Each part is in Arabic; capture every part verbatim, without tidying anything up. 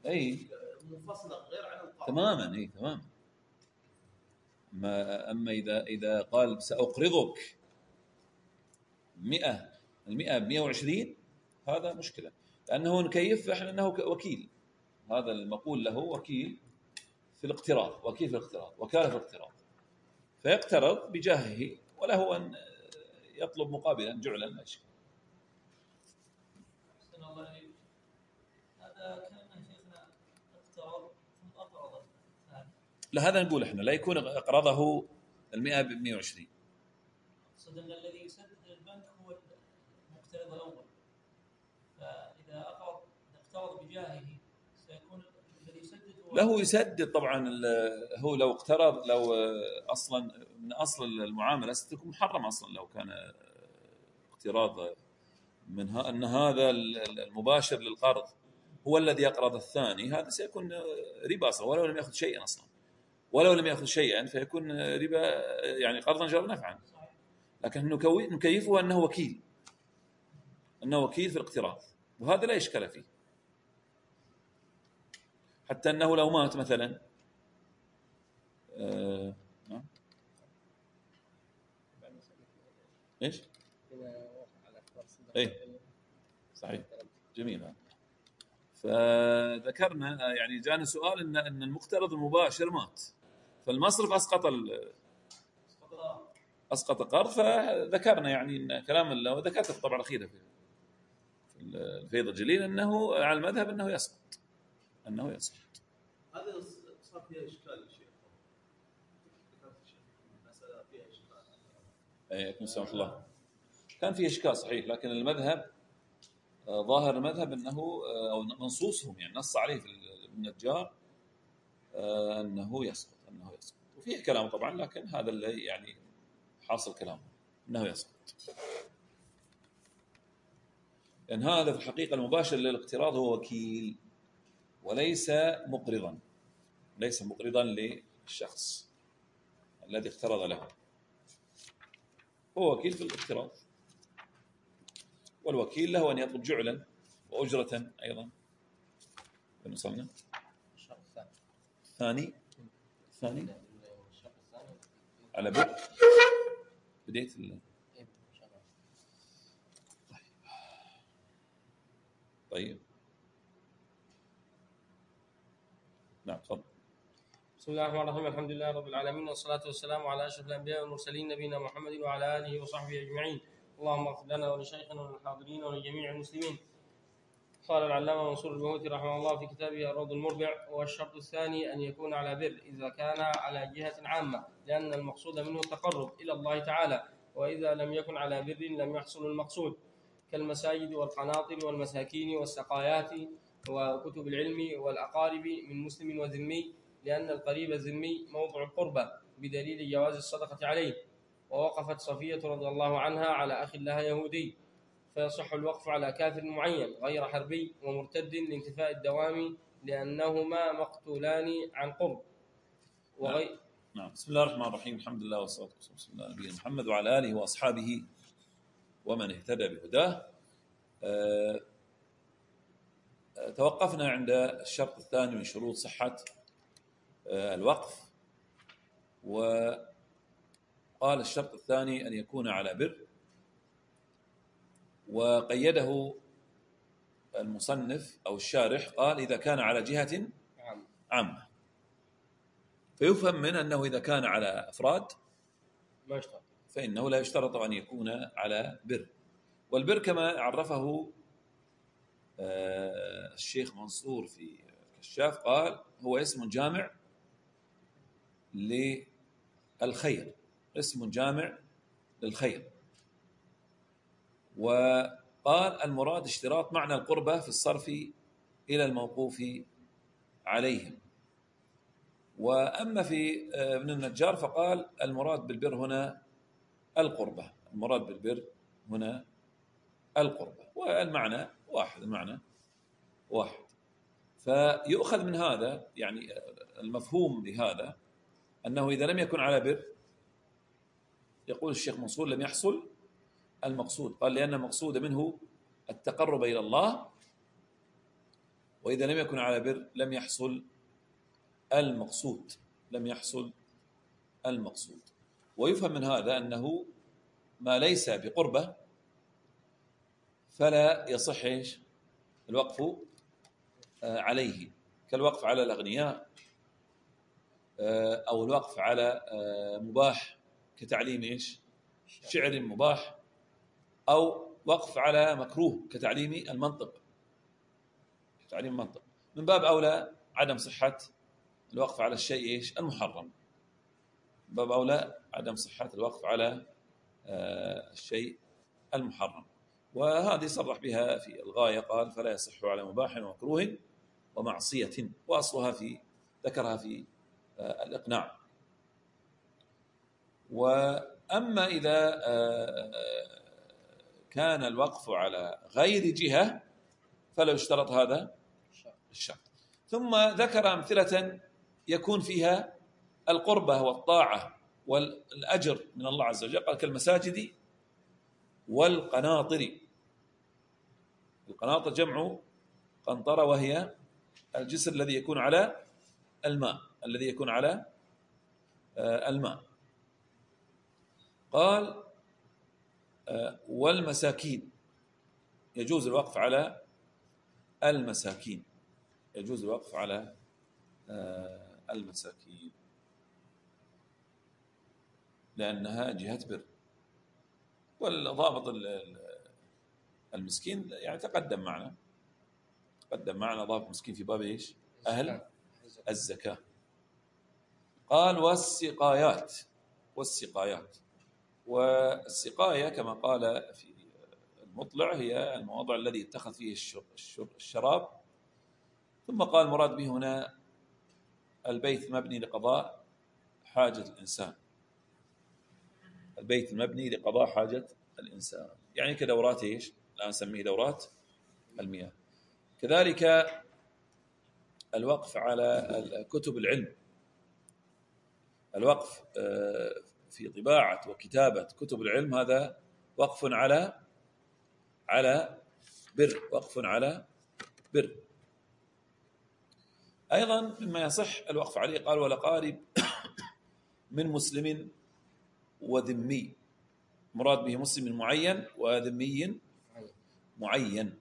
أي منفصلة غير عن القرض تماما. أي تماما. ما أما إذا إذا قال سأقرضك مئة، المئة بمئة وعشرين، هذا مشكلة، لأنه نكيف إحنا أنه وكيل، هذا المقول له وكيل في الاقتراض، وكيل في الاقتراض، وكالة في الاقتراض، فيقترض بجاهه وله أن يطلب مقابلا جعلا. لا شيء. هذا كان شيخنا اقترض ثم أقرض. لا، هذا نقول إحنا لا يكون أقرضه المئة بمئة وعشرين. أقصد أن الذي يسدد البنك هو المقترض الأول، فإذا أقرض اقترض بجاهه سيكون الذي يسدد هو له يسدد طبعا. هو لو اقترض، لو أصلا من أصل المعاملة ستكون محرم أصلا لو كان اقتراض من ها أن هذا المباشر للقرض هو الذي يقرض الثاني، هذا سيكون ربا أصلا ولو لم يأخذ شيئا أصلا، ولو لم يأخذ شيئا فيكون ربا، يعني قرضا جر نفعا. لكن نكيفه أنه وكيل، أنه وكيل في الاقتراض، وهذا لا إشكال فيه، حتى أنه لو مات مثلا آه... إيش؟ إيه صحيح، جميل. فذكرنا يعني جاءنا سؤال إن أن المقترض المباشر مات، فالمصرف أسقط ال... أسقط قرض، فذكرنا يعني إن كلام الله، وذكرت الطبعة الأخيرة في الفيض الجليل أنه على المذهب أنه يسقط، أنه يسقط. هذا صار فيها إشكال يا شيخ، المسألة فيها إشكال. أيكم سامح الله، كان فيه إشكال صحيح، لكن المذهب ظاهر المذهب أنه أو منصوصهم يعني نص عليه في النجار أنه يسقط، أنه يسقط، وفيه كلام طبعا، لكن هذا اللي يعني حاصل كلامه أنه يسقط، لأن هذا في الحقيقة المباشر للاقتراض هو وكيل وليس مقرضا، ليس مقرضا للشخص الذي اقترض له، هو وكيل في الاقتراض، والوكيل له أن يطلب جعلا وأجرة أيضا. وصلنا ثاني ثاني على بر بديت ال... طيب نعم تفضل. بسم الله الرحمن الرحيم، الحمد لله رب العالمين، والصلاة والسلام على أشرف الأنبياء والمرسلين نبينا محمد وعلى آله وصحبه أجمعين. اللهم اغفر لنا ولشيخنا وللحاضرين ولجميع المسلمين. قال العلامة منصور البهوتي رحمه الله في كتابه الروض المربع: والشرط الثاني أن يكون على بر إذا كان على جهة عامة، لأن المقصود منه التقرب إلى الله تعالى، وإذا لم يكن على بر لم يحصل المقصود، كالمساجد والقناطر والمساكين والسقايات وكتب العلم والأقارب من مسلم وذمي، لأن القريب الذمي موضع القربة بدليل جواز الصدقة عليه. ووقفت صفية رضي الله عنها على أخ لها يهودي، فيصح الوقف على كافر معين غير حربي ومرتد لانتفاء الدوام، لأنهما مقتولان عن قرب. وغي... نعم. نعم. بسم الله الرحمن الرحيم، الحمد لله والصلاة والسلام على نبينا محمد وعلى آله وأصحابه ومن اهتدى بهداه. أه... توقفنا عند الشرط الثاني من شروط صحة أه الوقف، وقال الشرط الثاني أن يكون على بر، وقيده المصنف أو الشارح قال إذا كان على جهة عامة، فيفهم من أنه إذا كان على أفراد فإنه لا يشترط أن يكون على بر. والبر كما عرفه الشيخ منصور في كشاف قال هو اسم جامع للخير، اسم جامع للخير. وقال المراد اشتراط معنى القربة في الصرف إلى الموقوف عليهم. وأما في ابن النجار فقال المراد بالبر هنا القربة، المراد بالبر هنا القربة، والمعنى واحد، المعنى واحد. فيؤخذ من هذا يعني المفهوم لهذا أنه إذا لم يكن على بر، يقول الشيخ منصور لم يحصل المقصود. قال لأن المقصود منه التقرب إلى الله، وإذا لم يكن على بر لم يحصل المقصود لم يحصل المقصود. ويفهم من هذا أنه ما ليس بقربة فلا يصح إيش الوقف عليه، كالوقف على الأغنياء أو الوقف على مباح كتعليم إيش شعر مباح، أو وقف على مكروه كتعليم المنطق كتعليم المنطق. من باب أولى عدم صحة الوقف على الشيء إيش المحرم، من باب أولى عدم صحة الوقف على الشيء المحرم. وهذه صرح بها في الغاية، قال فلا يصح على مباح ومكروه ومعصية، وأصلها في ذكرها في الإقناع. وأما إذا كان الوقف على غير جهة فلا يشترط هذا الشرط. ثم ذكر أمثلة يكون فيها القربة والطاعة والأجر من الله عز وجل، قال كالمساجد والقناطر. القناطر جمع قنطرة، وهي الجسر الذي يكون على الماء الذي يكون على الماء. قال والمساكين، يجوز الوقف على المساكين يجوز الوقف على المساكين لأنها جهة بر. والضابط المسكين يعني تقدم معنا تقدم معنا ضابط المسكين في باب ايش أهل الزكاة. قال والسقايات والسقايات والسقاية كما قال في المطلع هي الموضع الذي يتخذ فيه الشراب. ثم قال المراد به هنا البيت المبني لقضاء حاجة الإنسان البيت المبني لقضاء حاجة الإنسان، يعني كدورات إيش الآن نسميه دورات المياه. كذلك الوقف على كتب العلم، الوقف في طباعة وكتابة كتب العلم هذا وقف على على بر وقف على بر. أيضا مما يصح الوقف عليه قال والأقارب من مسلم وذمي، مراد به مسلم معين وذمي معين.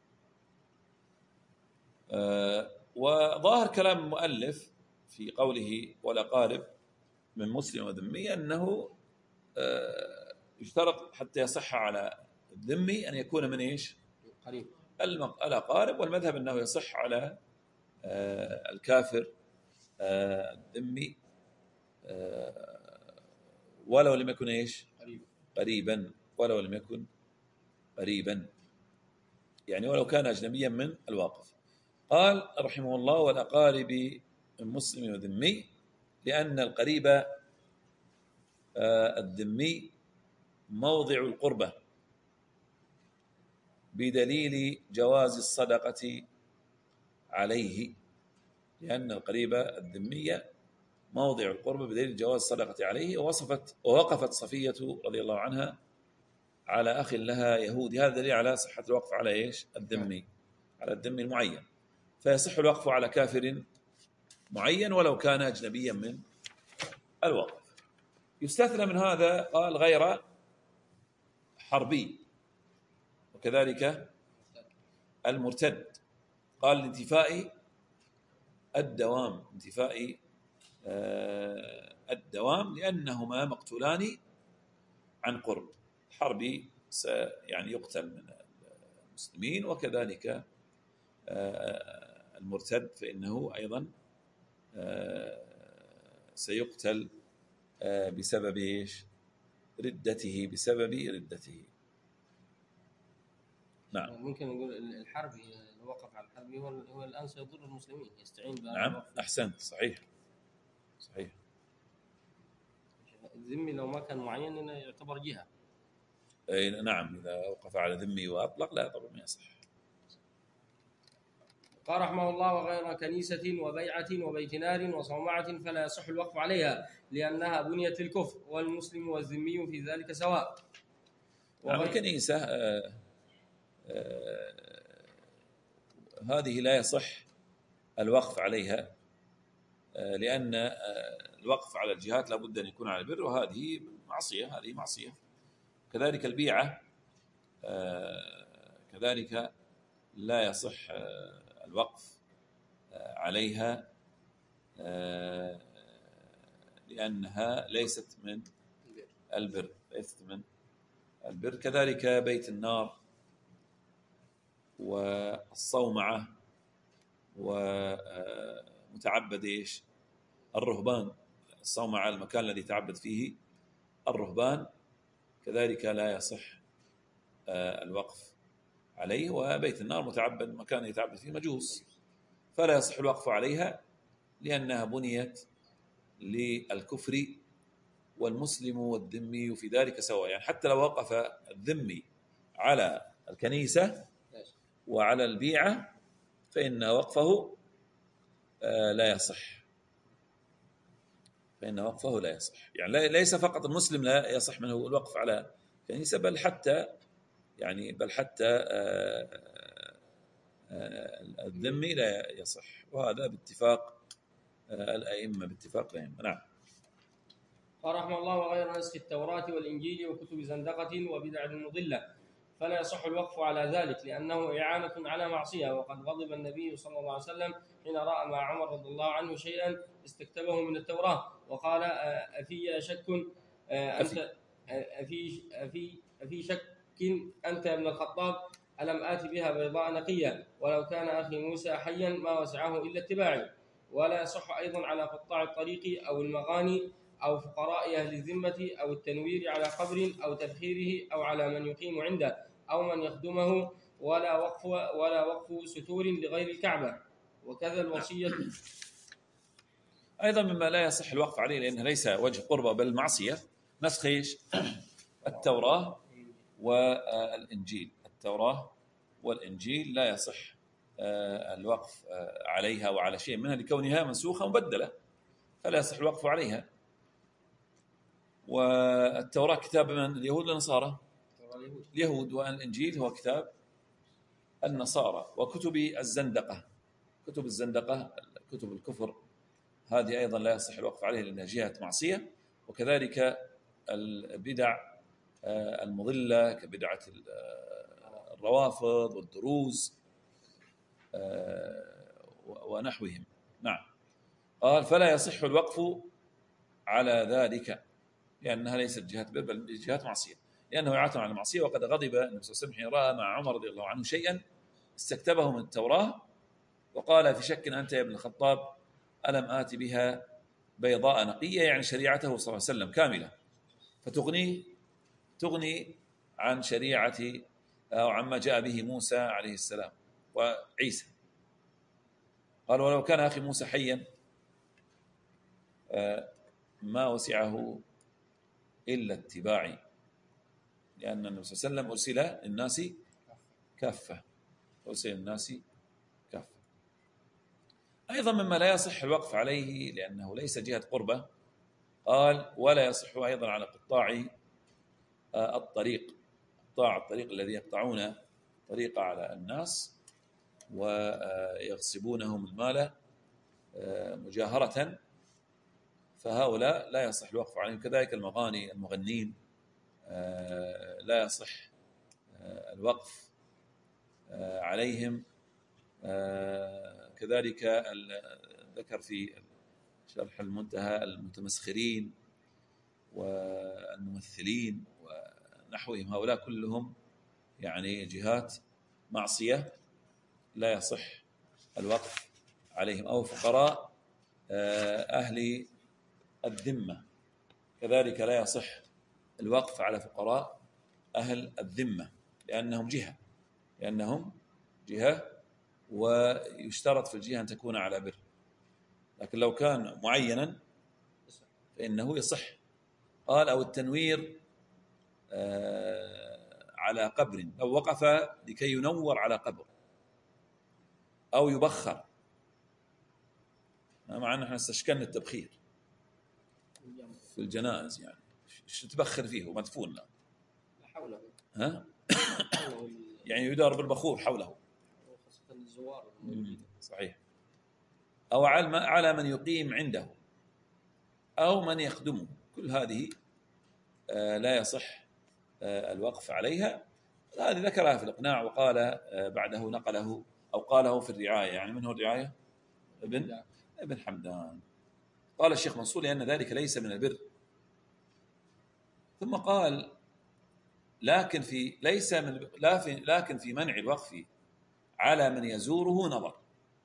آه وظاهر كلام المؤلف في قوله والأقارب من مسلم وذمي أنه آه يشترط حتى يصح على الذمي أن يكون من إيش قريب الأقارب، والمذهب أنه يصح على آه الكافر آه الذمي آه ولو لم يكن إيش قريبا ولو لم يكن قريبا يعني ولو كان أجنبيا من الواقف. قال رحمه الله والأقارب من مسلم وذمي، لأن القريب آه الذمي موضع القربة بدليل جواز الصدقة عليه، لأن القريب الذمية موضع القربة بدليل جواز الصدقة عليه. ووصفت ووقفت صفية رضي الله عنها على أخ لها يهودي، هذا دليل على صحة الوقف على إيش الذمي على الذمي المعين. فيصح الوقف على كافر معين ولو كان أجنبيا من الوقف. يستثنى من هذا قال غير حربي، وكذلك المرتد. قال لانتفاء الدوام انتفاء الدوام لأنهما مقتولان عن قرب. الحربي يعني يقتل من المسلمين، وكذلك المرتد فإنه أيضا سيقتل بسبب إيش ردته بسبب ردته. نعم ممكن نقول الحربي لو وقف على الحربي هو هو الآن سيضر المسلمين يستعين بهذا. نعم أحسنت صحيح صحيح. الذمي لو ما كان معين إنه يعتبر جهة. أي نعم إذا وقف على ذمي وأطلق لا طبعا ما يصح. قال رحمه الله وغير كنيسة وبيعة وبيت نار وصومعة فلا يصح الوقف عليها لأنها بنيت للكفر والمسلم والذمي في ذلك سواء. نعم الكنيسة آآ آآ هذه لا يصح الوقف عليها، لأن الوقف على الجهات لابد أن يكون على البر، وهذه معصية، هذه معصية. كذلك البيعة كذلك لا يصح الوقف عليها لأنها ليست من البر، ليست من البر. كذلك بيت النار والصومعة ومتعبد إيش الرهبان. الصومعة المكان الذي تعبد فيه الرهبان كذلك لا يصح الوقف عليه، وبيت النار متعبد مكان يتعبد فيه مجوس، فلا يصح الوقف عليها لأنها بنيت للكفر، والمسلم والذمي في ذلك سواء. يعني حتى لو وقف الذمي على الكنيسة وعلى البيعة فإن وقفه لا يصح، فإن وقفه لا يصح. يعني ليس فقط المسلم لا يصح منه الوقف على كنيسة، بل حتى يعني بل حتى الذمي لا يصح، وهذا باتفاق الأئمة، باتفاق الأئمة. نعم. قال رحمه الله: وغير نسخ التوراة والإنجيل وكتب زندقة وبدع مضلة فلا يصح الوقف على ذلك، لأنه إعانة على معصية. وقد غضب النبي صلى الله عليه وسلم حين رأى مع عمر رضي الله عنه شيئا استكتبه من التوراة وقال: أفي شك أنت أفي أفي أفي شك أنت يا ابن الخطاب؟ ألم آت بها بيضاء نقية، ولو كان أخي موسى حيا ما وسعه إلا اتباعي. ولا يصح أيضا على قطاع الطريق أو المغاني أو فقراء أهل الذمة أو التنوير على قبر أو تبخيره أو على من يقيم عنده أو من يخدمه، ولا وقف ولا وقف ستور لغير الكعبة. وكذا الوصية أيضا مما لا يصح الوقف عليه لأنه ليس وجه قربة بل معصية، نسخ التوراة والإنجيل. التوراة والإنجيل لا يصح الوقف عليها وعلى شيء منها لكونها منسوخة مبدلة، فلا يصح الوقف عليها. والتوراة كتاب من؟ اليهود والنصارى؟ اليهود. والإنجيل هو كتاب النصارى. وكتب الزندقة، كتب الزندقة كتب الكفر، هذه أيضا لا يصح الوقف عليها لأنها جهة معصية. وكذلك البدع المضلة كبدعة الروافض والدروز ونحوهم. نعم. قال: فلا يصح الوقف على ذلك لأنها ليست جهة بر بل جهة معصية، لأنه يعاتم على المعصية. وقد غضب النبي صلى الله عليه وسلم حين رأى مع عمر رضي الله عنه شيئا استكتبه من التوراة وقال: في شك أنت يا ابن الخطاب؟ ألم آت بها بيضاء نقية، يعني شريعته صلى الله عليه وسلم كاملة، فتغني تغني عن شريعة أو عما جاء به موسى عليه السلام وعيسى. قال: ولو كان أخي موسى حيا ما وسعه إلا اتباعي، لأن النبي صلى الله عليه وسلم أرسل الناس كافة، أرسل الناس كافة. أيضا مما لا يصح الوقف عليه لأنه ليس جهة قربة، قال: ولا يصح أيضا على قطاع الطريق، قطاع الطريق الذي يقطعون طريق على الناس ويغصبونهم المال مجاهرة، فهؤلاء لا يصح الوقف عليهم. كذلك المغاني، المغنين لا يصح الوقف عليهم. كذلك ذكر في شرح المنتهى المتمسخرين والممثلين ونحوهم، هؤلاء كلهم يعني جهات معصية لا يصح الوقف عليهم. أو فقراء أهل الذمة كذلك لا يصح الوقف على فقراء أهل الذمة لأنهم جهة لأنهم جهة ويشترط في الجهة أن تكون على بر. لكن لو كان معينا فإنه يصح. قال: أو التنوير على قبر، لو وقف لكي ينور على قبر أو يبخر، مع أن احنا استشكلنا التبخير في الجنائز، يعني شو تبخر فيه ومدفون له ها؟ يعني يدار بالبخور حوله الزوار. صحيح. أو على من يقيم عنده أو من يخدمه، كل هذه لا يصح الوقف عليها. هذه ذكرها في الإقناع، وقال بعده نقله أو قاله في الرعاية. يعني من هو الرعاية؟ ابن ابن حمدان. قال الشيخ منصور لأن ذلك ليس من البر. ثم قال لكن في ليس من لكن في منع الوقف على من يزوره نظر،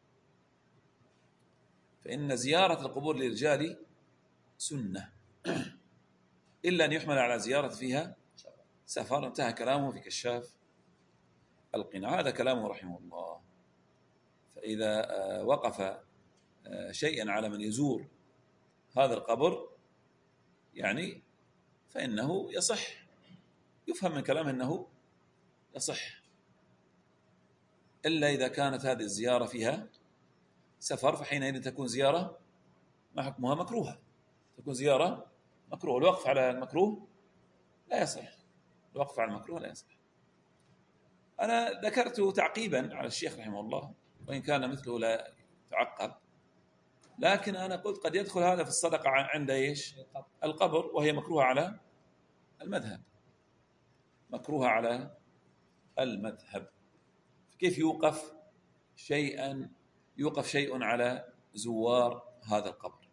فإن زيارة القبور للرجال سنة إلا أن يحمل على زيارة فيها سفر. انتهى كلامه في كشاف القناع. هذا كلامه رحمه الله. فإذا وقف شيئا على من يزور هذا القبر يعني فإنه يصح، يفهم من كلامه أنه يصح، إلا إذا كانت هذه الزيارة فيها سفر، فحينئذ تكون زيارة ما حكمها مكروهة، تكون زيارة مكروه. الوقف على المكروه لا يصح، الوقف على المكروه لا يصح. أنا ذكرت تعقيبا على الشيخ رحمه الله، وإن كان مثله لا تعقب، لكن أنا قلت قد يدخل هذا في الصدقة عند إيش؟ القبر، وهي مكروهة على المذهب، مكروهة على المذهب. كيف يوقف شيئا يوقف شيء على زوار هذا القبر؟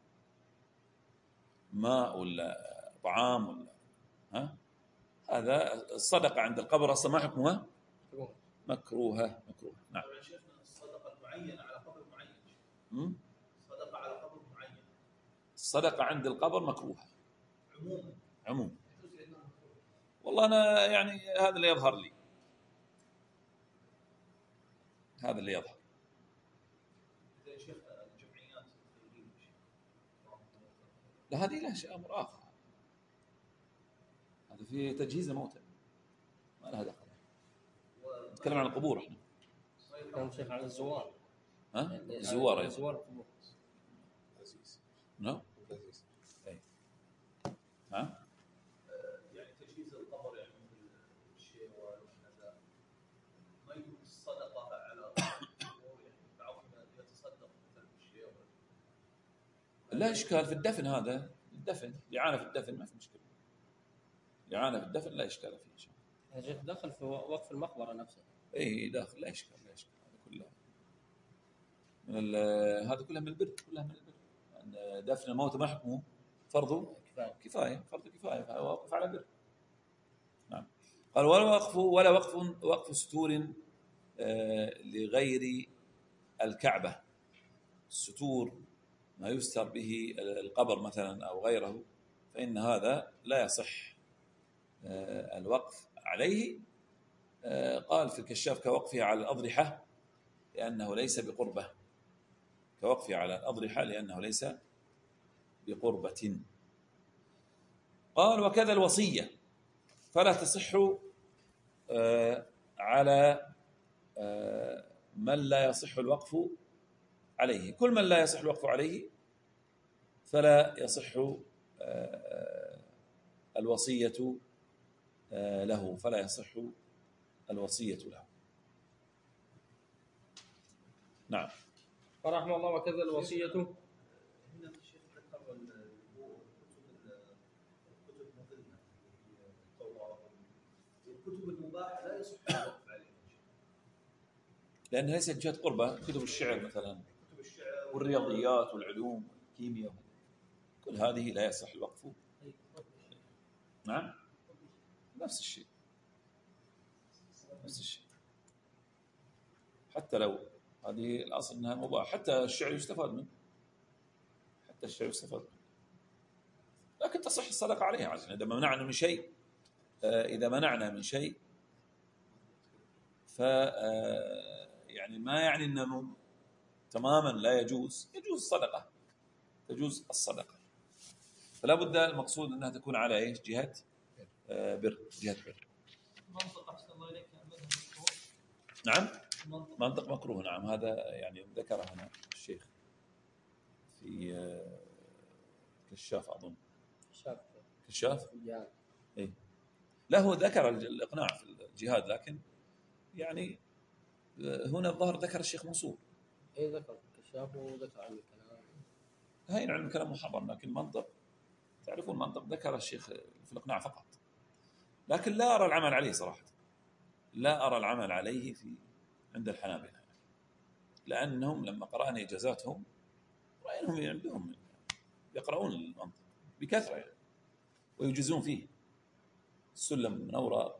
ماء ولا طعام ولا ها؟ هذا الصدقة عند القبر أصلا ما حكمها مكروهة. مكروهة. نعم. الصدقة المعينة على قبر معين. م? صدقة على قبر معين. الصدقة عند القبر مكروهة عموما. عموما. والله أنا يعني هذا اللي يظهر لي، هذا اللي يظهر. لا هذه لا شيء أمر آخر، هذا في تجهيز الموتى ما لها دخل. نتكلم عن القبور احنا. كلام شيخ عن الزوار. ها؟ الزوار أيضا. الزوار القبور. نعم. أي. ها؟ يعني تجهيز القبر يعني مثل الشيء والنزاع ما يكون الصدقة على القبور، يعني بعضهم يتصدق مثل الشيء. لا إشكال في الدفن، هذا الدفن إعانة في الدفن ما في مشكلة، إعانة في الدفن لا إشكال فيه. شيء هذا دخل في وقف المقبرة نفسها. إيه داخل لا إشكال، لا إشكال. هذا كله من هذا كله من البر، كلها من البر. أن دفن الموت ما حكمه فرض كفاية. كفاية، فرض كفاية، فهو واقف على البر. نعم. قال ولا وقف ولا وقف وقف ستور آه لغير الكعبة، الستور ما يستر به القبر مثلا أو غيره، فإن هذا لا يصح آه الوقف عليه. آه قال في الكشاف كوقفه على الأضرحة لأنه ليس بقربة، كوقفه على الأضرحة لأنه ليس بقربة. قال وكذا الوصية فلا تصح آه على آه من لا يصح الوقف عليه. كل من لا يصح الوقف عليه فلا يصح آه الوصية آه له، فلا يصح الوصية له. نعم. فرحمه الله وكذا الوصية. هنا الشيخ ذكر الكتب مثلنا التوراة والكتب المباحة لا يصح الوقف عليها لأنها ليست جهة قربة. كتب الشعر مثلا، كتب الشعر والرياضيات والعلوم والكيمياء، كل هذه لا يصح الوقف. نعم نفس الشيء، نفس الشيء. حتى لو هذه الأصل أنها مباح، حتى الشعر يستفاد منه، حتى الشعر يستفاد منه، لكن تصح الصدقة عليها. عزيزي إذا منعنا من شيء، إذا منعنا من شيء ف يعني ما يعني أنه تماما لا يجوز، يجوز الصدقة، تجوز الصدقة. فلا بد المقصود أنها تكون على إيش؟ جهة بر، جهة بر. منطق أحسن الله إليك مذهب مكروه. نعم منطق مكروه. نعم هذا يعني ذكره هنا الشيخ في كشاف أظن. كشاف. كشاف. الجهاد. إيه له ذكر الإقناع في الجهاد، لكن يعني هنا الظاهر ذكر الشيخ منصور. اي ذكر الكشاف وذكر علم الكلام. هاي علم الكلام محرم، لكن المنطق تعرفون المنطق ذكر الشيخ في الإقناع فقط، لكن لا أرى العمل عليه صراحة، لا أرى العمل عليه في عند الحنابلة، لأنهم لما قرأنا إجازاتهم رأيناهم عندهم يقرؤون المنطق بكثرة يعني، ويجزون فيه السلم من أوراق،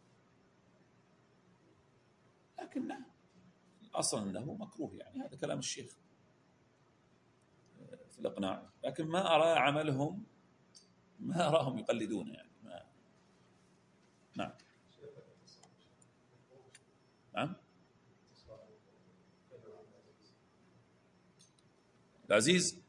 لكن أصلا أنه مكروه يعني، هذا كلام الشيخ في الإقناع، لكن ما أرى عملهم، ما أراهم يقلدون يعني ما. نعم نعم. العزيز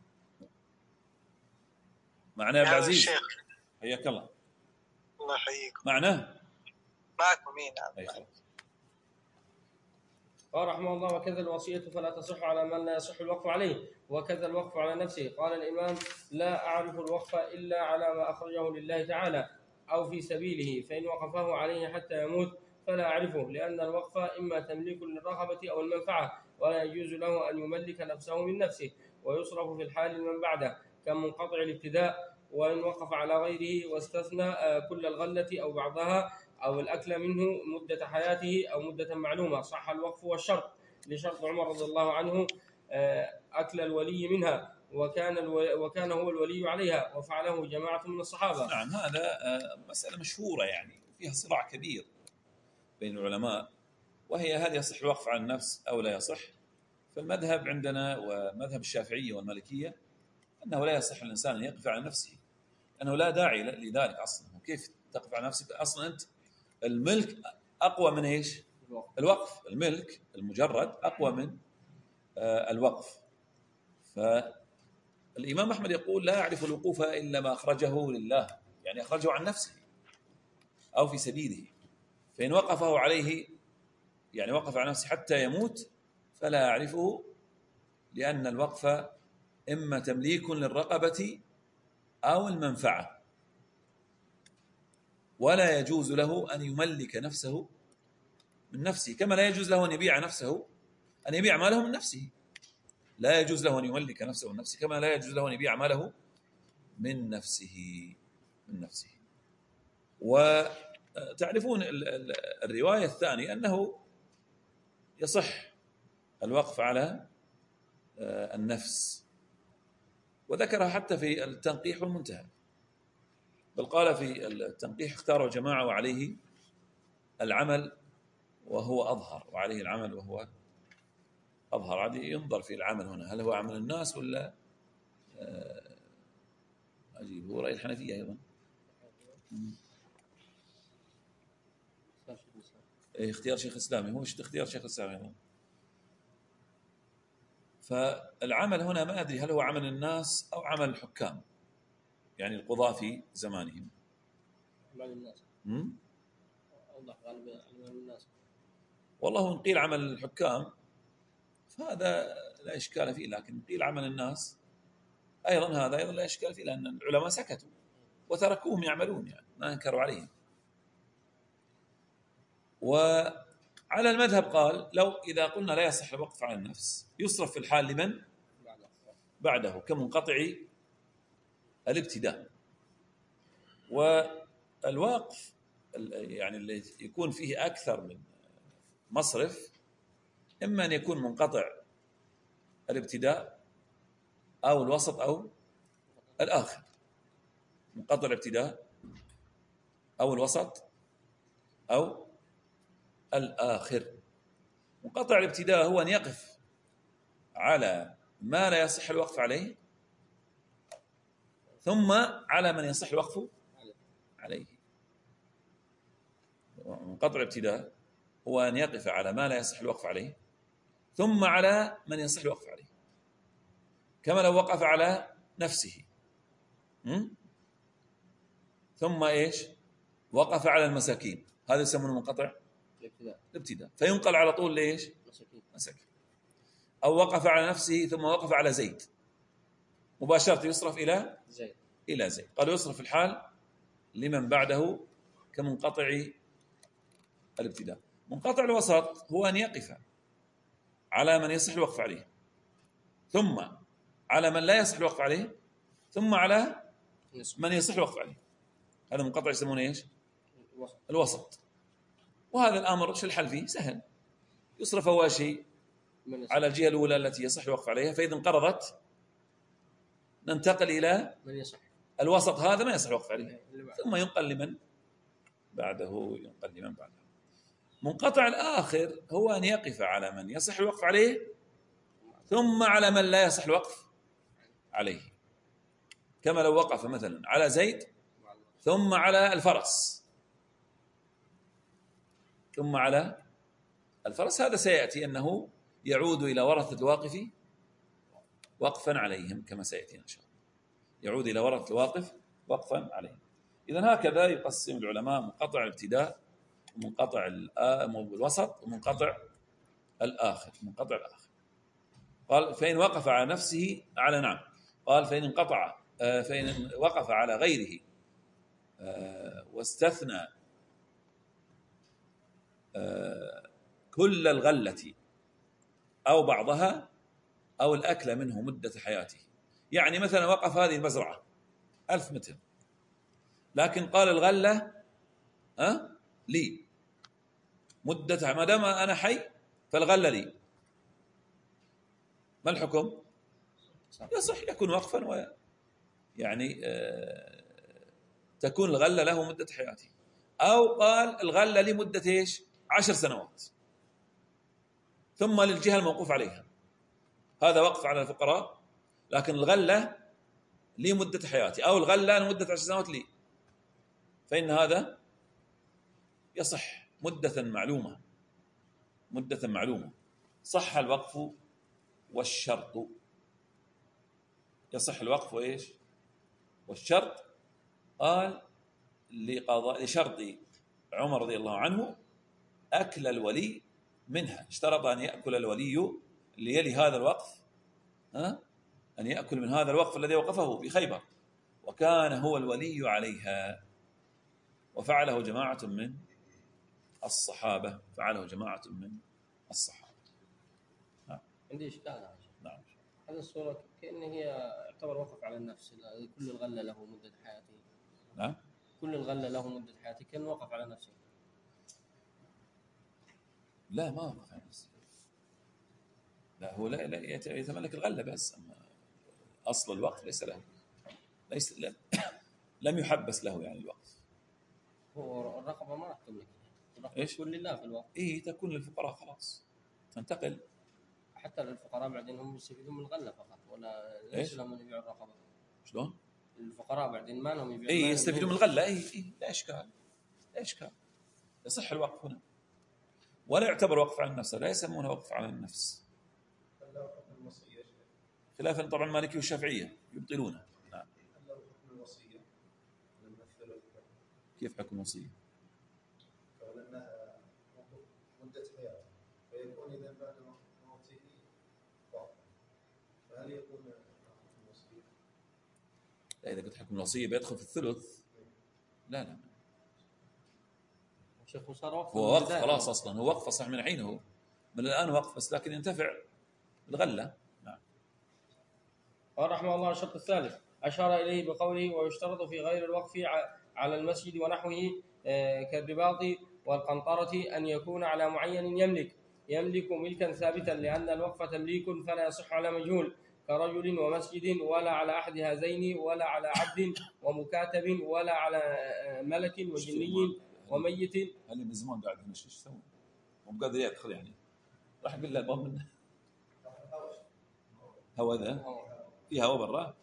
معنا يا العزيز. الشيخ حياك الله. الله يحييكم. معنا معكم مين؟ أي خلاص. قال رحمه الله: وكذا الوصية فلا تصح على من لا يصح الوقف عليه، وكذا الوقف على نفسه. قال الإمام: لا أعرف الوقف إلا على ما أخرجه لله تعالى أو في سبيله، فإن وقفه عليه حتى يموت فلا أعرفه، لأن الوقف إما تمليك للرغبة أو المنفعة، ولا يجوز له أن يملك نفسه من نفسه، ويصرف في الحال لمن بعده كمنقطع الابتداء. وإن وقف على غيره واستثنى كل الغلة أو بعضها أو الأكل منه مدة حياته أو مدة معلومة صح الوقف والشرط، لشرط عمر رضي الله عنه أكل الولي منها، وكان الو... وكان هو الولي عليها، وفعله جماعة من الصحابة. نعم، هذا مسألة مشهورة يعني فيها صراع كبير بين العلماء، وهي هل يصح الوقف على النفس أو لا يصح. فالمذهب عندنا ومذهب الشافعية والمالكية أنه لا يصح الإنسان أن يقف على نفسه، أنه لا داعي لذلك أصلا. وكيف تقف على نفسك أصلا؟ أنت الملك أقوى من إيش؟ الوقف. الملك المجرد أقوى من الوقف. فالإمام أحمد يقول: لا أعرف الوقوف إلا ما أخرجه لله، يعني أخرجه عن نفسه أو في سبيله، فإن وقفه عليه يعني وقف على نفسه حتى يموت فلا أعرفه، لأن الوقف إما تمليك للرقبة أو المنفعة، ولا يجوز له أن يملك نفسه من نفسه، كما لا يجوز له أن يبيع نفسه أن يبيع ماله من نفسه. لا يجوز له أن يملك نفسه من نفسه، كما لا يجوز له أن يبيع ماله من نفسه من نفسه. وتعرفون الرواية الثانية أنه يصح الوقف على النفس، وذكرها حتى في التنقيح والمنتهى، بل قال في التنقيح: اختاروا جماعة وعليه العمل وهو أظهر، وعليه العمل وهو أظهر. عادي ينظر في العمل هنا، هل هو عمل الناس ولا عجيب. هو رأي الحنفية أيضا، اختيار شيخ الإسلام، هو اختيار شيخ الإسلام أيضا. فالعمل هنا ما أدري هل هو عمل الناس أو عمل الحكام، يعني القضاة في زمانهم. عمل الناس. أوضح غالبا عمل الناس. والله إن قيل عمل الحكام فهذا لا إشكال فيه، لكن قيل عمل الناس أيضا هذا أيضا لا إشكال فيه، لأن العلماء سكتوا وتركوهم يعملون، يعني ما انكروا عليهم. وعلى المذهب قال: لو إذا قلنا لا يصح الوقف على النفس يصرف في الحال لمن بعده كمنقطع الابتداء. والواقف يعني اللي يكون فيه أكثر من مصرف، إما أن يكون منقطع الابتداء أو الوسط أو الآخر. منقطع الابتداء أو الوسط أو الآخر. منقطع الابتداء هو أن يقف على ما لا يصح الوقف عليه، ثم على من يصح الوقف عليه. منقطع الابتداء هو أن يقف على ما لا يصح الوقف عليه، ثم على من يصح الوقف عليه، كما لو وقف على نفسه ثم إيش وقف على المساكين، هذا يسمونه منقطع الابتداء، فينقل على طول ليش مساكين. أو وقف على نفسه ثم وقف على زيد، مباشرة يصرف إلى زيد إلى زيد. قالوا يصرف الحال لمن بعده كمنقطع الابتداء. منقطع الوسط هو أن يقف على من يصح الوقف عليه، ثم على من لا يصح الوقف عليه، ثم على من يصح الوقف عليه. هذا منقطع يسمونه ايش؟ الوسط. وهذا الامر شو الحل فيه؟ سهل، يصرف اول شيء على الجهه الاولى التي يصح الوقف عليها، فاذا انقرضت ننتقل الى من يصح الوسط، هذا ما يصح الوقف عليه، ثم ينقل لمن بعده، ينقل لمن بعده. منقطع الآخر هو أن يقف على من يصح الوقف عليه ثم على من لا يصح الوقف عليه، كما لو وقف مثلا على زيد ثم على الفرس ثم على الفرس، هذا سيأتي أنه يعود إلى ورثة الواقف وقفا عليهم، كما سيأتي إن شاء الله، يعود إلى ورثة الواقف وقفا عليهم. إذن هكذا يقسم العلماء منقطع الابتداء ومنقطع الوسط ومنقطع الآخر. منقطع الآخر قال فإن وقف على نفسه على نعم قال فإن انقطع فإن وقف على غيره واستثنى كل الغلة أو بعضها أو الأكل منه مدة حياته، يعني مثلا وقف هذه المزرعة ألف متر، لكن قال الغلة أه؟ لي مدة، ما دام أنا حي فالغلة لي، ما الحكم؟ يصح، يكون وقفا و يعني آه تكون الغلة له مدة حياته. أو قال الغلة لي مدة إيش؟ عشر سنوات، ثم للجهة الموقوف عليها، هذا وقف على الفقراء، لكن الغلة لي مدة حياتي، أو الغلة لمدة عشر سنوات لي، فإن هذا يصح مدة معلومة، مدة معلومة. صح الوقف والشرط، يصح الوقف وإيش؟ والشرط. قال لقضاء لشرط عمر رضي الله عنه أكل الولي منها، اشترط أن يأكل الولي ليلي هذا الوقف، ها؟ أن يأكل من هذا الوقف الذي وقفه في خيبر، وكان هو الولي عليها، وفعله جماعة من الصحابة، فعله جماعة من الصحابة. نعم. عندي إشكال. نعم. هذه الصورة كأن هي يعتبر وقف على النفس، كل الغلة له مدة حياته. نعم. كل الغلة له مدة حياته، كان وقف على نفسه. لا، ما وقف على نفسه، لا هو لا, لا يتملك الغلة بس، أما أصل الوقف ليس له، ليس لا. لم يحبس له يعني الوقف. هو الرقبة ما تملك، إيش؟ تكون لله في الوقف. إيه، تكون للفقراء خلاص، تنتقل. حتى للفقراء بعدين هم يستفيدون من الغلة فقط، ولا ليس لهم أن يبيعوا الرقبة؟ شلون؟ الفقراء بعدين ما لهم يبيعوا. إيه، يستفيدون من الغلة. إيه إيه، لا إشكال، لا إشكال، يصح الوقف هنا، ولا يعتبر وقف على النفس، لا يسمونه وقف على النفس، خلافا طبعا مالكي والشافعية يبطلونه. نعم. كيف حكم الوصية؟ لأنها مدة حياته، فيكون إذا بعد موته وقف، فهل يكون حكم الوصية؟ لا، إذا كنت حكم الوصية بيدخل في الثلث. لا لا، هو وقف خلاص، أصلا هو وقف صح من حينه، من الآن وقف بس، لكن ينتفع بالغلة. نعم. قال رحمه الله الشرط الثالث أشار إليه بقوله ويشترط في غير الوقف على المسجد ونحوه كالرباط والقنطرة أن يكون على معين يملك يملك ملكا ثابتا، لأن الوقف تمليك فلا يصح على مجهول كرجل ومسجد، ولا على أحد هذين، ولا على عبد ومكاتب، ولا على ملك وجني وميت. هل من زمان قاعد هنا ايش يسوي؟ مو بقادر يدخل يعني، راح بالله الباب منه هوا ذا، في هوا برا.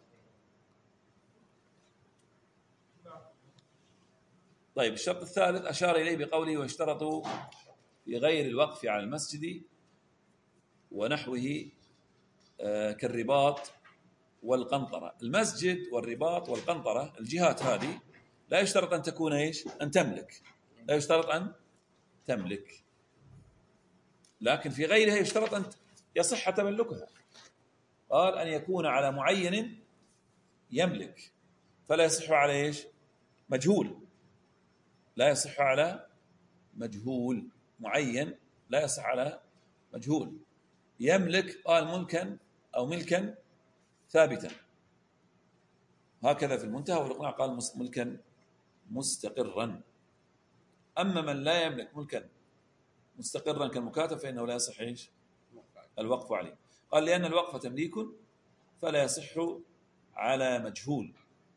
طيب، الشرط الثالث أشار إليه بقوله واشترطوا في غير الوقف على المسجد ونحوه كالرباط والقنطرة. المسجد والرباط والقنطرة الجهات هذه لا يشترط أن تكون إيش؟ أن تملك، لا يشترط أن تملك، لكن في غيرها يشترط أن يصح تملكها. قال أن يكون على معين يملك، فلا يصح على إيش؟ مجهول، لا يصح على مجهول، معين لا يصح على مجهول. يملك قال ملكا أو ملكا ثابتا، هكذا في المنتهى والإقناع قال ملكا مستقرا. أما من لا يملك ملكا مستقرا كالمكاتب فإنه لا يصح إيش الوقف عليه. قال لأن الوقف تمليك فلا يصح على مجهول،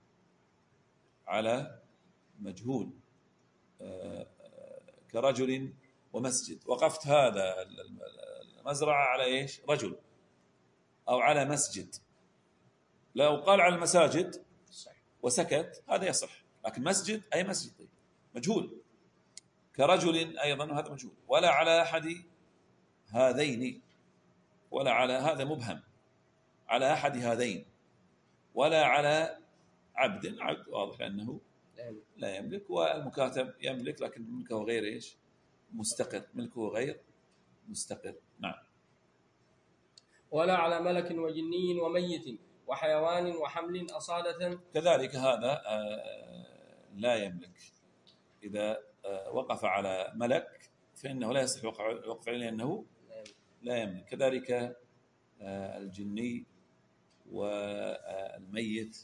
على مجهول كرجل ومسجد. وقفت هذا المزرعة على إيش رجل أو على مسجد، لو قال على المساجد وسكت هذا يصح، لكن مسجد أي مسجد مجهول، كرجل أيضا هذا مجهول، ولا على أحد هذين، ولا على هذا مبهم، على أحد هذين، ولا على عبد. عبد واضح أنه لا يملك، والمكاتب يملك لكن ملكه غير إيش مستقر، ملكه غير مستقر. نعم. ولا على ملك وجني وميت وحيوان وحمل أصالة، كذلك هذا لا يملك. إذا وقف على ملك فإنه لا يصح الوقف عليه لأنه لا يملك. كذلك الجني والميت،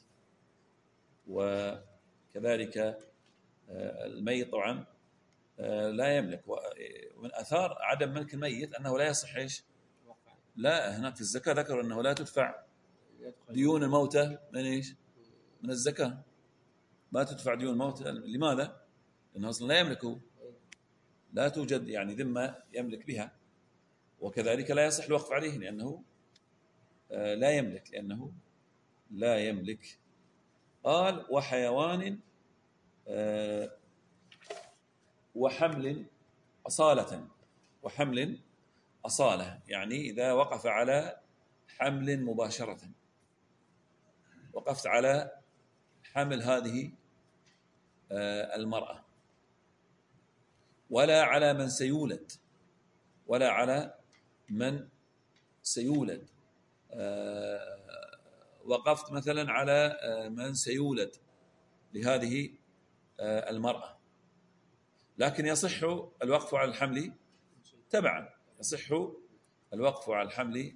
وكذلك الميت طبعا لا يملك. ومن أثار عدم ملك الميت أنه لا يصح إيش لا هناك في الزكاة ذكروا أنه لا تدفع ديون الموتى من إيش من الزكاة، ما تدفع ديون الموتى. لماذا؟ لأنه أصلا لا يملكه، لا توجد يعني ذمة يملك بها. وكذلك لا يصح الوقف عليه لأنه لا يملك، لأنه لا يملك. قال وحيوان وحمل أصالة. وحمل أصالة يعني إذا وقف على حمل مباشرة، وقفت على حمل هذه المرأة، ولا على من سيولد، ولا على من سيولد. وقفت مثلا على من سيولد لهذه المرأة، لكن يصح الوقف على الحمل تبعا، يصح الوقف على الحمل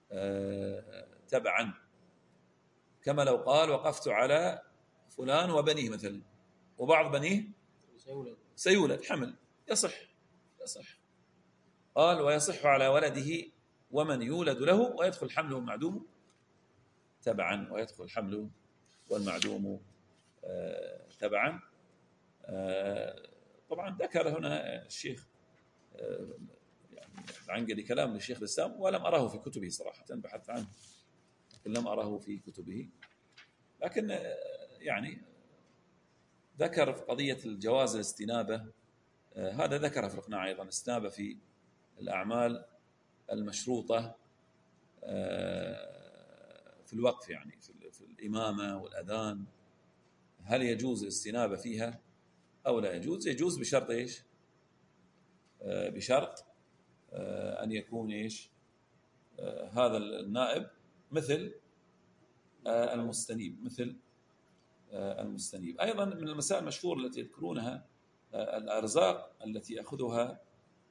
تبعا، كما لو قال وقفت على فلان وبنيه مثلا، وبعض بنيه سيولد حمل، يصح يصح. قال ويصح على ولده ومن يولد له، ويدخل حمله والمعدوم تبعا، ويدخل الحمل والمعدوم تبعا. طبعا ذكر هنا الشيخ يعني العنقري كلام للشيخ الإسلام، ولم أراه في كتبه صراحة، بحثت عنه لم أراه في كتبه، لكن يعني ذكر في قضية الجواز الاستنابة، هذا ذكر في الإقناع أيضا الاستنابة في الأعمال المشروطة في الوقف، يعني في الإمامة والأذان، هل يجوز الاستنابة فيها أو لا يجوز؟ يجوز بشرط إيش؟ بشرط أن يكون إيش هذا النائب مثل المستنيب، مثل المستنيب. أيضا من المسائل المشهورة التي يذكرونها الأرزاق التي يأخذها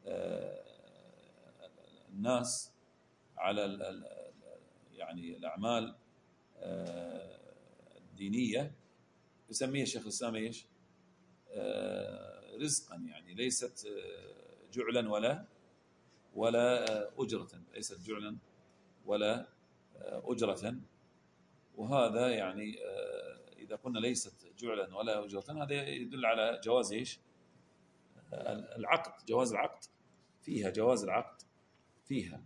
الناس على يعني الأعمال الدينية، يسميه الشيخ الإسلام إيش رزقا، يعني ليست جعلا ولا ولا أجرة، ليست جعلا ولا أجرة. وهذا يعني إذا قلنا ليست جعلا ولا أجرة، هذا يدل على جواز إيش العقد، جواز العقد فيها، جواز العقد فيها.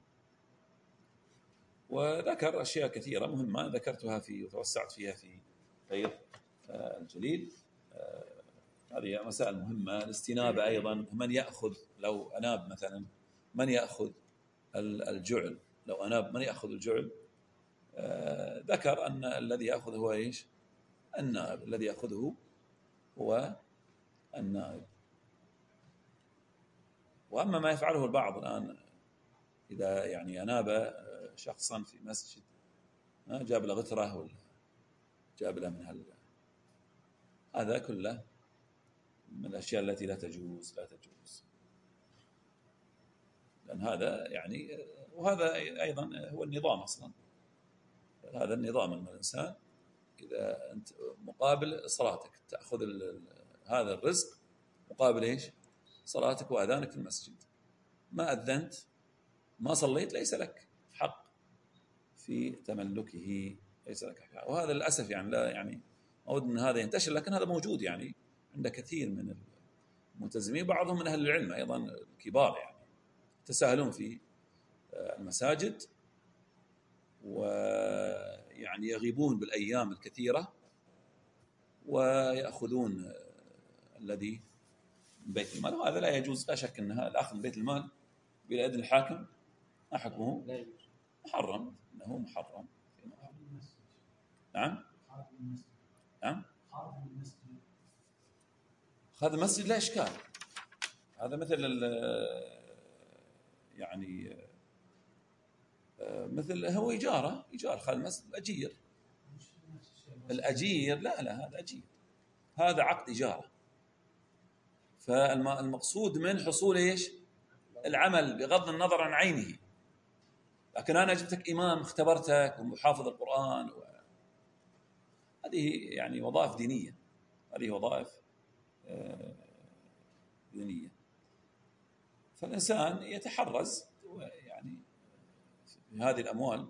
وذكر أشياء كثيرة مهمة ذكرتها في وتوسعت فيها في غير الجليل. هذه مسائل مهمة. الاستنابة أيضا، من يأخذ لو أناب مثلا، من يأخذ الجعل، لو أناب من يأخذ الجعل؟ ذكر أن الذي يأخذ هو إيش النائب، الذي يأخذه هو النائب. وأما ما يفعله البعض الآن، إذا يعني أناب شخصا في مسجد، جاب له غترة ولا جاب له من هل، هذا كله من الأشياء التي لا تجوز لا تجوز لأن هذا يعني وهذا أيضا هو النظام أصلا، هذا النظام أن الإنسان إذا أنت مقابل صلاتك تأخذ هذا الرزق مقابل إيش؟ صلاتك وأذانك في المسجد. ما أذنت ما صليت ليس لك حق في تملكه، ليس لك حق. وهذا للأسف يعني لا يعني أود أن هذا ينتشر، لكن هذا موجود يعني عند كثير من الملتزمين، بعضهم من أهل العلم أيضا الكبار يعني يتساهلون في المساجد ويعني يغيبون بالأيام الكثيرة ويأخذون الذي من بيت المال، وهذا لا يجوز. لا شك أن الأخذ من بيت المال بلا إذن الحاكم ما حكمه؟ محرم، إنه محرم. نعم نعم هذا المسجد لا إشكال، هذا مثل يعني مثل هو إجارة إيجار خالد المسجد الأجير الأجير لا لا هذا أجير، هذا عقد إجارة. فالمقصود من حصول إيش؟ العمل بغض النظر عن عينه. لكن أنا جبتك إمام اختبرتك ومحافظ القرآن و... هذه يعني وظائف دينية، هذه وظائف دينية. فالإنسان يتحرز يعني في هذه الأموال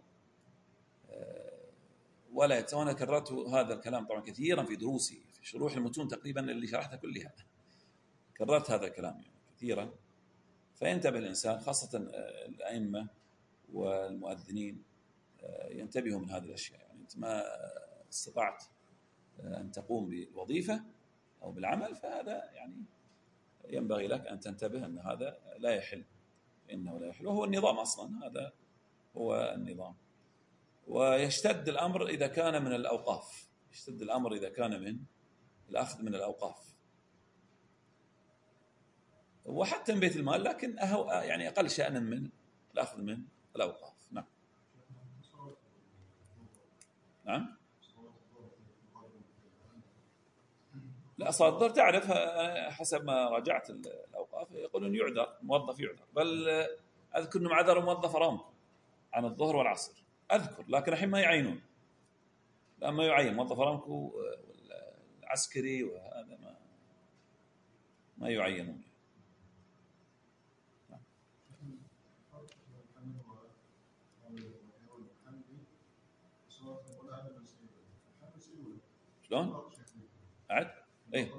ولا يتوانا. كررت هذا الكلام طبعا كثيرا في دروسي في شروح المتون تقريبا اللي شرحتها كلها، كررت هذا الكلام يعني كثيرا. فينتبه الإنسان خاصة الأئمة والمؤذنين ينتبهوا من هذه الأشياء. يعني أنت ما استطعت أن تقوم بالوظيفة أو بالعمل فهذا يعني ينبغي لك أن تنتبه أن هذا لا يحل، إنه لا يحل، وهو النظام أصلا، هذا هو النظام. ويشتد الأمر إذا كان من الأوقاف، يشتد الأمر إذا كان من الأخذ من الأوقاف وحتى من بيت المال، لكن يعني أقل شأنا من الأخذ من الأوقاف. نعم نعم لا صلاة الظهر تعرف حسب ما راجعت الأوقاف يقولون يعذر موظف يعذر، بل أذكر أنهم عذروا موظف رامكو عن الظهر والعصر أذكر، لكن الحين ما يعينون، لما يعين موظف رامكو العسكري وهذا ما ما يعينون. شلون؟ أعد؟ إيه؟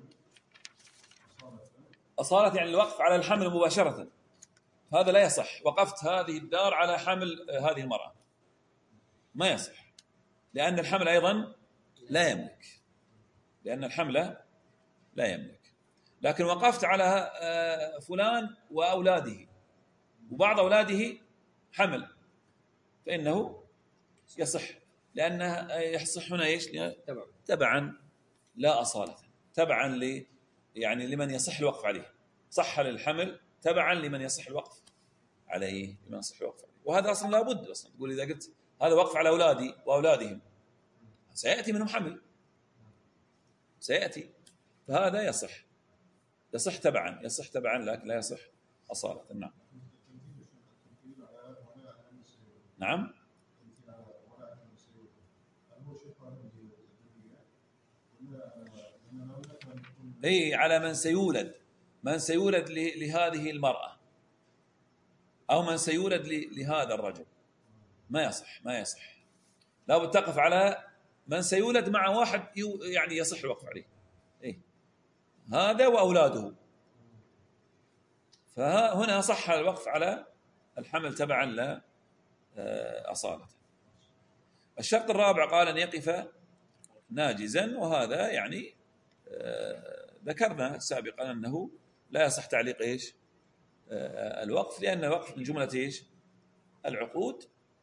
أصالة يعني الوقف على الحمل مباشرة، هذا لا يصح. وقفت هذه الدار على حمل هذه المرأة ما يصح، لأن الحمل أيضا لا يملك، لأن الحمل لا يملك. لكن وقفت على فلان وأولاده وبعض أولاده حمل فإنه يصح، لأنه يصح هنا إيش؟ تبعا لا أصالة، تبعا ل يعني لمن يصح الوقف عليه، صح للحمل تبعا لمن يصح الوقف عليه، لمن يصح الوقف عليه. وهذا أصلا لابد أصلا تقول إذا قلت هذا وقف على أولادي وأولادهم سيأتي منهم حمل سيأتي، فهذا يصح يصح تبعا يصح تبعا لكن لا يصح أصالة. نعم نعم أي على من سيولد، من سيولد لهذه المرأة أو من سيولد لهذا الرجل ما يصح ما يصح لا بد تقف على من سيولد مع واحد يعني يصح الوقف عليه، إيه هذا وأولاده، فهنا صح الوقف على الحمل تبعا لا أصالة. الشرط الرابع قال أن يقف ناجزا، وهذا يعني ذكرنا سابقا أنه لا يصح تعليق إيش الوقف، لأن الوقف من جملة إيش العقود،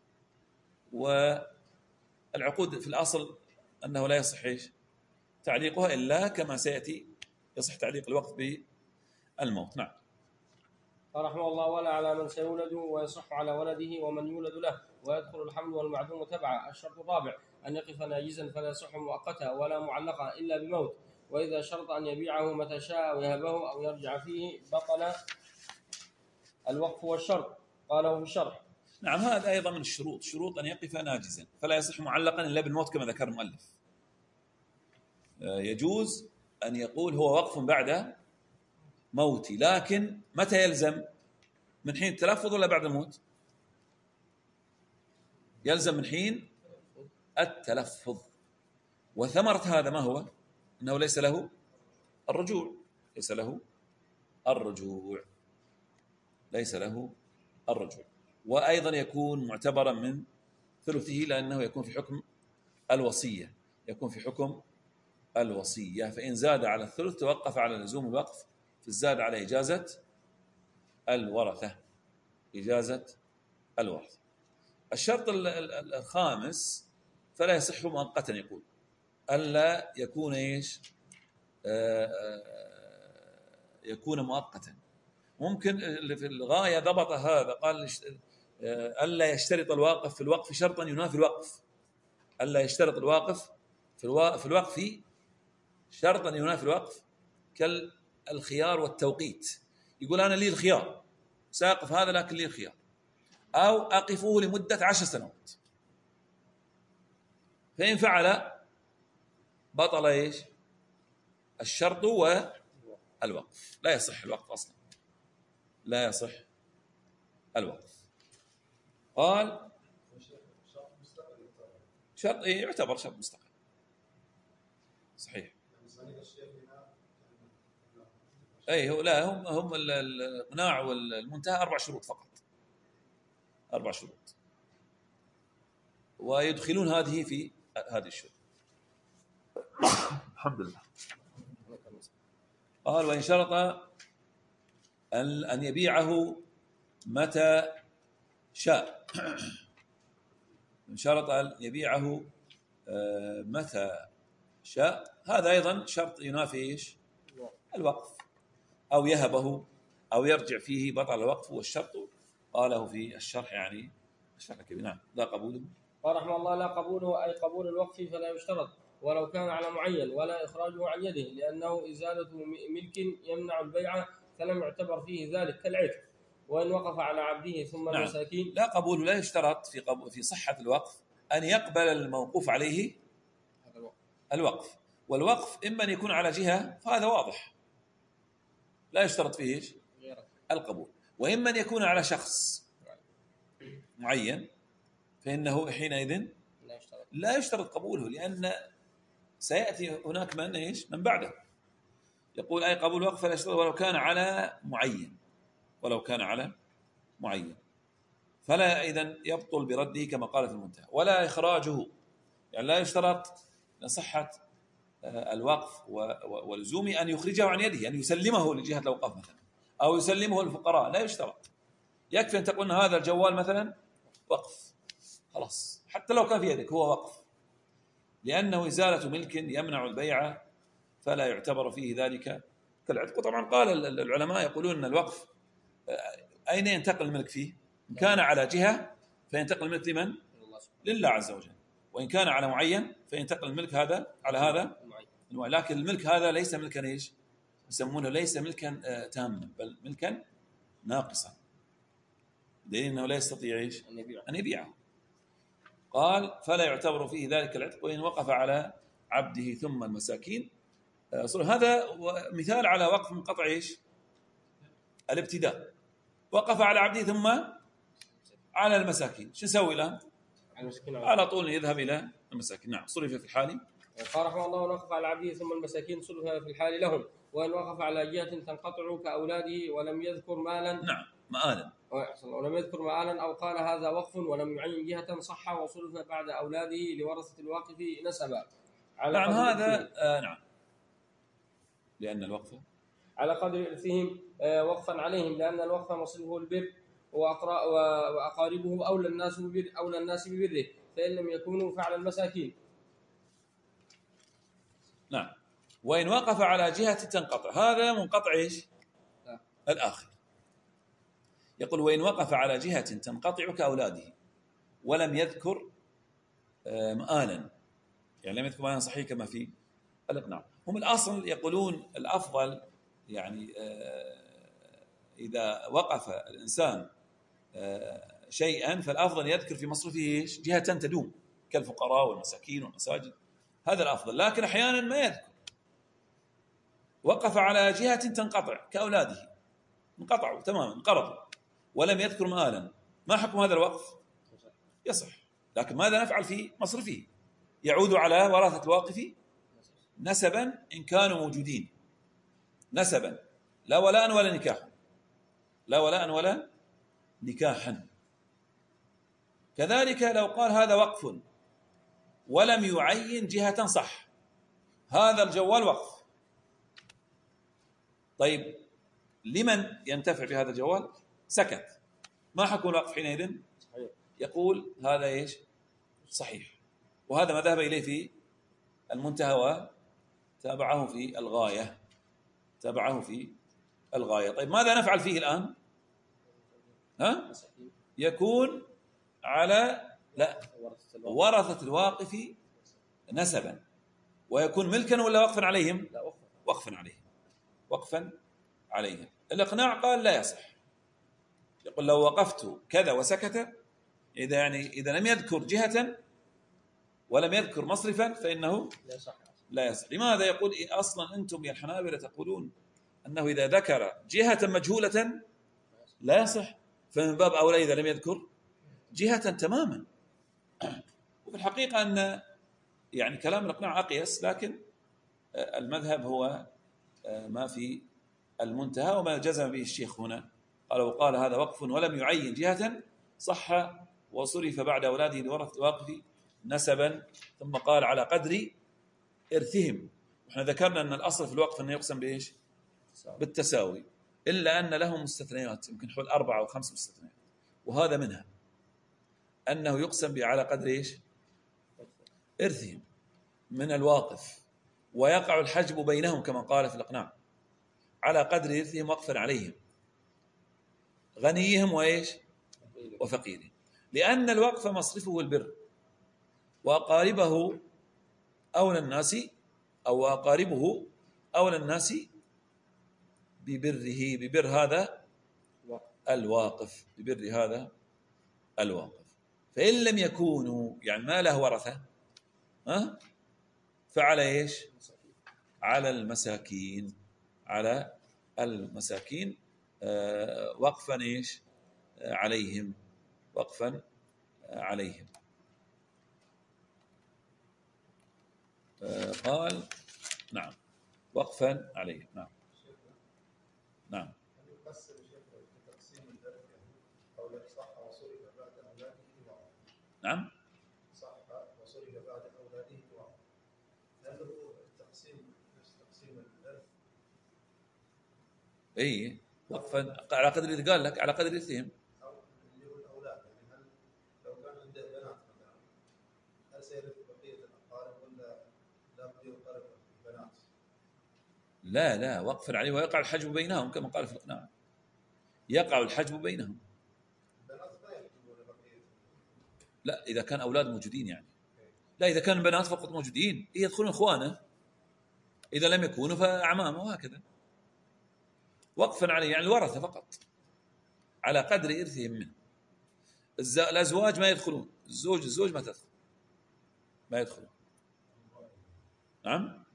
والعقود في الأصل أنه لا يصح إيش تعليقها إلا كما سيأتي يصح تعليق الوقف بالموت. نعم. رحمه الله ولا على من سيولد ويصح على ولده ومن يولد له، ويدخل الحمل والمعدوم تبعا. الشرط الرابع أن يقف ناجزا فلا يصح مؤقتا ولا معلقا إلا بموت، وإذا شرط أن يبيعه متى شاء ويهبه أو يرجع فيه بطل الوقف والشرط. قاله في الشرح نعم هذا أيضا من الشروط، شروط أن يقف ناجزا، فلا يصح معلقا إلا بالموت كما ذكر المؤلف. يجوز أن يقول هو وقف بعد موتي، لكن متى يلزم؟ من حين التلفظ ولا بعد الموت؟ يلزم من حين التلفظ. وثمرة هذا ما هو؟ أنه ليس له الرجوع، ليس له الرجوع ليس له الرجوع وأيضا يكون معتبرا من ثلثه، لأنه يكون في حكم الوصية، يكون في حكم الوصية، فإن زاد على الثلث توقف على لزوم الوقف، فالزاد على إجازة الورثة، إجازة الورثة. الشرط الخامس فلا يصح مؤقتا، يقول ألا يكون إيش آآ آآ يكون مؤقتا. ممكن اللي في الغاية ضبط هذا، قال ألا يشترط الواقف في الوقف شرطا ينافي الوقف، ألا يشترط الواقف في في الوقف شرطا ينافي الوقف، كالخيار والتوقيت. يقول أنا لي الخيار ساقف هذا لكن لي الخيار، أو أقفه لمدة عشر سنوات، فإن فعل بطل إيش الشرط والوقف، لا يصح الوقف أصلا، لا يصح الوقف. قال شرط يعتبر شرط مستقل، صحيح. أي هو لا هم هم الإقناع والمنتهى أربع شروط فقط، أربع شروط، ويدخلون هذه في هذه الشروط. الحمد لله. قال وإن شرط أن يبيعه متى شاء، إن شرط أن يبيعه متى شاء، هذا أيضا شرط ينافي إيش الوقف، أو يهبه أو يرجع فيه بطل الوقف، والشرط قاله في الشرح يعني الشرح كبير. نعم لا قبوله. قال رحمه الله لا قبوله أي قبول الوقف فلا يشترط ولو كان على معين، ولا إخراجه عن يده، لأنه إزالة ملك يمنع البيع فلم يعتبر فيه ذلك كالعتق، وإن وقف على عبده ثم نعم. المساكين. لا قبول لا يشترط في قبول في صحة الوقف أن يقبل الموقوف عليه الوقف، والوقف إما أن يكون على جهة فهذا واضح لا يشترط فيه إيش القبول، وإما أن يكون على شخص معين فإنه حينئذ لا يشترط قبوله، لأن سيأتي هناك من إيش من بعده يقول أي قبول وقف فلا يشترط ولو كان على معين، ولو كان على معين فلا إذن يبطل برده كما قال في المنتهى. ولا إخراجه، يعني لا يشترط لصحة الوقف ولزومه أن يخرجه عن يده، يعني يسلمه لجهة الأوقاف مثلا، أو يسلمه للفقراء، لا يشترط. يكفي أن تقول هذا الجوال مثلا وقف خلاص، حتى لو كان في يدك هو وقف، لأنه إزالة ملك يمنع البيع فلا يعتبر فيه ذلك كالعتق. طبعا قال العلماء يقولون أن الوقف أين ينتقل الملك فيه؟ إن كان على جهة فينتقل الملك لمن؟ لله عز وجل، وإن كان على معين فينتقل الملك هذا على هذا، لكن الملك هذا ليس ملكا إيش يسمونه، ليس ملكا تاما بل ملكا ناقصا، دليل أنه لا يستطيع إيش أن يبيعه. قال فلا يعتبر فيه ذلك العتق وإن وقف على عبده ثم المساكين. هذا مثال على وقف منقطع إيش الابتداء، وقف على عبده ثم على المساكين، شو نسوي الآن؟ على طول يذهب إلى المساكين. نعم صرف في الحال. قال رحمه الله وقف على عبده ثم المساكين صرف في الحال لهم، وإن وقف على جهة تنقطع كأولاده ولم يذكر مالا. نعم مآلا، ولم يذكر مآلا أو قال هذا وقف ولم يعين جهة صح وصرف بعد أولاده لورثة الواقف نسبا. نعم هذا آه نعم، لأن الوقف على قدر إرثهم وقفا عليهم، لأن الوقف مصرفه البر وأقاربه أولى الناس ببر أولى الناس ببره، فإن لم يكونوا فعل المساكين. نعم. وإن وقف على جهة تنقطع، هذا منقطع إيش لا. الآخر يقول وإن وقف على جهة تنقطع كأولاده ولم يذكر مآلا، يعني لم يذكر مآلا صحيح كما في الإقناع. هم الأصل يقولون الأفضل يعني إذا وقف الإنسان شيئا فالأفضل يذكر في مصرفه إيش؟ جهة تدوم كالفقراء والمساكين والمساجد، هذا الأفضل. لكن أحيانا ما يذكر، وقف على جهة تنقطع كأولاده، انقطعوا تماما انقرضوا ولم يذكر مآلا، ما حكم هذا الوقف؟ يصح. لكن ماذا نفعل في مصرفه؟ يعود على ورثة الواقف نسبا إن كانوا موجودين، نسبا لا ولاء ولا نكاحا، لا ولاء ولا نكاحا. كذلك لو قال هذا وقف ولم يعين جهة صح، هذا الجوال وقف، طيب لمن ينتفع بهذا الجوال؟ سكت، ما حكم الوقف حينئذ؟ يقول هذا ايش؟ صحيح. وهذا ما ذهب اليه في المنتهى وتابعه في الغاية، تابعه في الغاية. طيب ماذا نفعل فيه الآن؟ ها؟ يكون على لا ورثة الواقف نسبا، ويكون ملكا ولا وقفا عليهم؟ وقفا عليهم، وقفا عليهم. الإقناع قال لا يصح، يقول لو وقفت كذا وسكت، إذا يعني إذا لم يذكر جهة ولم يذكر مصرفا فإنه لا يصح. لماذا؟ يقول إيه أصلا أنتم يا الحنابلة تقولون أنه إذا ذكر جهة مجهولة لا يصح، فمن باب أولى إذا لم يذكر جهة تماما. وفي الحقيقة أن يعني كلام الإقناع أقيس، لكن المذهب هو ما في المنتهى وما جزم به الشيخ هنا. قال وقال هذا وقف ولم يعين جهة صح وصرف بعد أولاده لورثة الواقف نسبا، ثم قال على قدر إرثهم. احنا ذكرنا أن الأصل في الوقف أنه يقسم بإيش؟ بالتساوي، إلا أن له مستثنيات، يمكن حول أربعة أو خمس مستثنيات، وهذا منها أنه يقسم على قدر إيش؟ إرثهم من الواقف، ويقع الحجب بينهم كما قال في الإقناع على قدر إرثهم وقفا عليهم، غنيهم وإيش؟ وفقيرهم، لأن الوقف مصرفه البر، وأقاربه أولى الناس أو أقاربه أولى الناس ببره، ببر هذا الواقف، ببر هذا الواقف. فإن لم يكونوا يعني ما له ورثة ها فعلى إيش؟ على المساكين، على المساكين آه وقفا إيش؟ آه عليهم، وقفا آه عليهم. آه قال نعم وقفا عليهم. نعم نعم نعم صح وصرف بعد أولاده وعمره، هل هو التقسيم نفس تقسيم الإرث؟ اي وقفا على قدر اللي قال لك، على قدر إرثهم. أو اللي هو الأولاد، يعني هل لو كان عنده بنات مثلا هل سيرث بقية الأقارب ولا لا بد يقارب البنات؟ لا لا وقفا عليه، ويقع الحجب بينهم كما قال في الإقناع، يقع الحجب بينهم. لا إذا كان أولاد موجودين يعني، لا إذا كان بنات فقط موجودين يدخلون إخوانه، إذا لم يكونوا فأعمامه، وهكذا. وقفا عليه يعني الورثة فقط على قدر إرثهم منه. الأزواج ما يدخلون، الزوج الزوج ما تدخل، ما يدخلون. نعم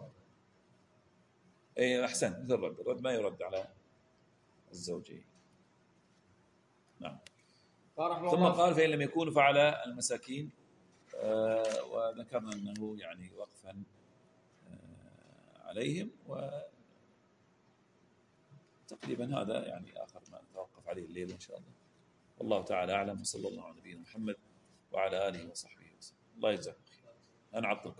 أي أحسن، مثل الرد، الرد ما يرد على الزوجين. نعم. ثم قال فإن لم يكونوا فعلى المساكين، آه وذكرنا أنه يعني وقفا آه عليهم، وتقريبا هذا يعني آخر ما نتوقف عليه الليل إن شاء الله. والله تعالى أعلم، وصلى الله على نبينا محمد وعلى آله وصحبه وسلم. الله يجزاكم خير. أنا عطلكم.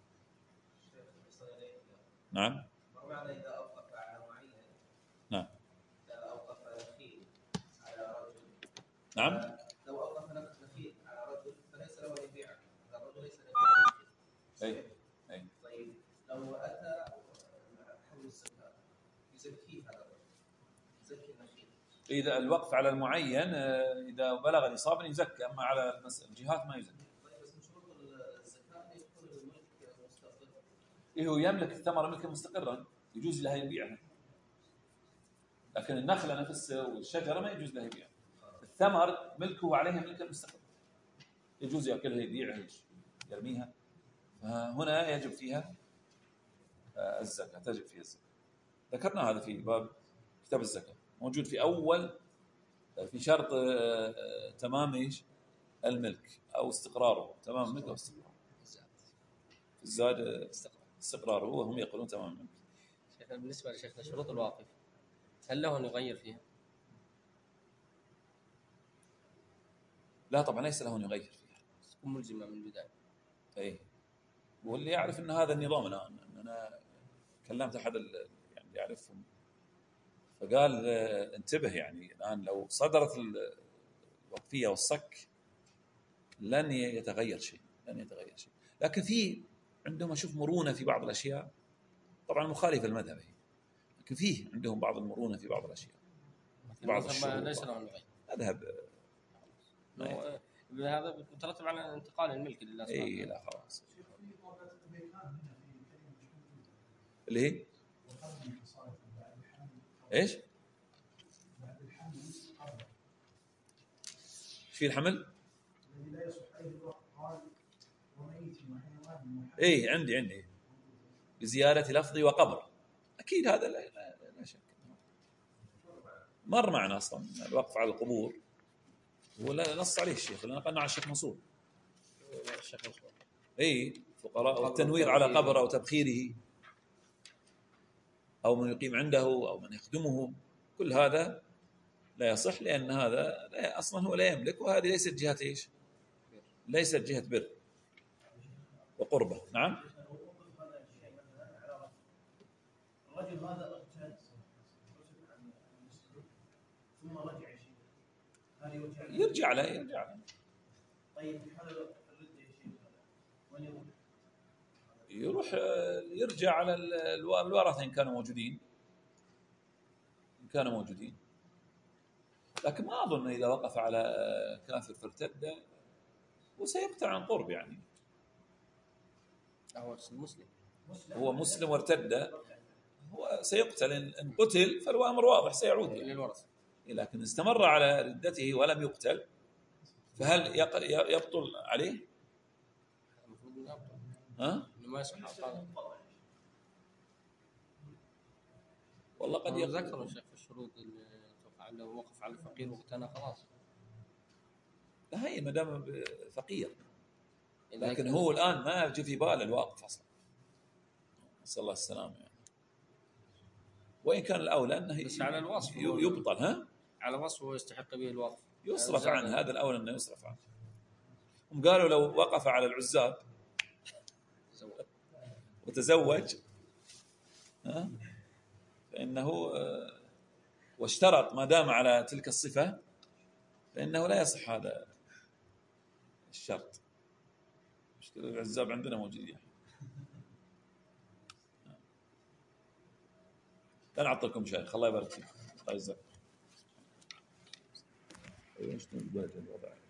نعم معنى إذا أوقف على معين، نعم إذا أوقف نخيل على رجل، نعم لو أوقف نخيل على رجل فليس له أن يبيعه، هذا الرجل ليس له أن يبيعه. أي أي طيب لو أتى حول الزكاة يزكيه هذا الرجل، يزكي النخيل. إذا الوقف على المعين إذا بلغ نصابا يزكى، أما على الجهات ما يزكى. طيب بس من شروط الزكاة أن يكون الملك مستقر. إيه هو يملك الثمرة ملكا مستقرا يجوز لها يبيعها، لكن النخلة نفسها والشجرة ما يجوز لها يبيعها. ثمر ملكه عليها ملكا مستقلا، يجوز يأكلها، يبيعها، يرميها، فهنا يجب فيها الزكاة، تجب فيها الزكاة. ذكرنا هذا في باب كتاب الزكاة، موجود في أول في شرط تمام إيش الملك أو استقراره، تمام الملك أو استقراره، الزاد استقراره وهم يقولون تمام الملك. شيخنا بالنسبة لشيخنا شروط الواقف هل له أن يغير فيها؟ لا طبعا ليس له أن يغير فيها، تكون ملزمة من البداية. أي واللي يعرف أن هذا النظام الآن، أن أنا كلمت أحد يعني يعرفهم فقال انتبه، يعني الآن لو صدرت الوقفية والصك لن يتغير شيء، لن يتغير شيء. لكن في عندهم أشوف مرونة في بعض الأشياء، طبعا مخالفة المذهب، لكن فيه عندهم بعض المرونة في بعض الأشياء، بعض الشروط ليس له نغير مذهب هذا يترتب على انتقال الملك لله سبحانه وتعالى. اي لا خلاص. اللي هي ايش؟ في الحمل؟ ايه عندي عندي بزيارة لفظي وقبر، اكيد هذا لا, لا, لا شك. مر معنا اصلا الوقف على القبور ولا نص عليه الشيخ، لأن قلنا على الشيخ منصور. الشيخ منصور اي فقراء، والتنوير على قبر او تبخيره او من يقيم عنده او من يخدمه، كل هذا لا يصح، لان هذا لا اصلا هو لا يملك، وهذه ليست جهه ايش؟ ليست جهه بر وقربه. نعم. الرجل هذا ارتد ثم رجع شيء، هل يرجع له؟ يرجع له يرجع له. طيب في حال الرده يا شيخ وين يروح؟ يروح يرجع على الورثه ان كانوا موجودين، ان كانوا موجودين. لكن ما اظن اذا وقف على كافر فارتد وسيقتل عن قرب، يعني هو مسلم هو مسلم وارتد، هو سيقتل. ان قتل فالامر واضح سيعود يعني للورثه، لكن استمر على ردته ولم يقتل فهل يبطل عليه؟ المفروض انه يبطل. ها؟ ما يصح هذا. والله قد يذكر الشيخ في الشروط اللي توقع له وقف على الفقير وقتنا خلاص. لا هي ما دام فقير، لكن هو الان ما يجي في باله الواقف اصلا، نسال الله السلامه يعني. وان كان الاولى انه بس على الوصف يبطل. ها على وصف هو يستحق به الوقف، يصرف عنه، هذا الاولى انه يصرف عنه. هم قالوا لو وقف على العزاب وتزوج ها فانه واشترط ما دام على تلك الصفه فانه لا يصح هذا الشرط. مشكله العزاب عندنا موجودين. لا نعطيكم شيخ، الله يبارك فيك، الله يجزاك. ايش الوضع؟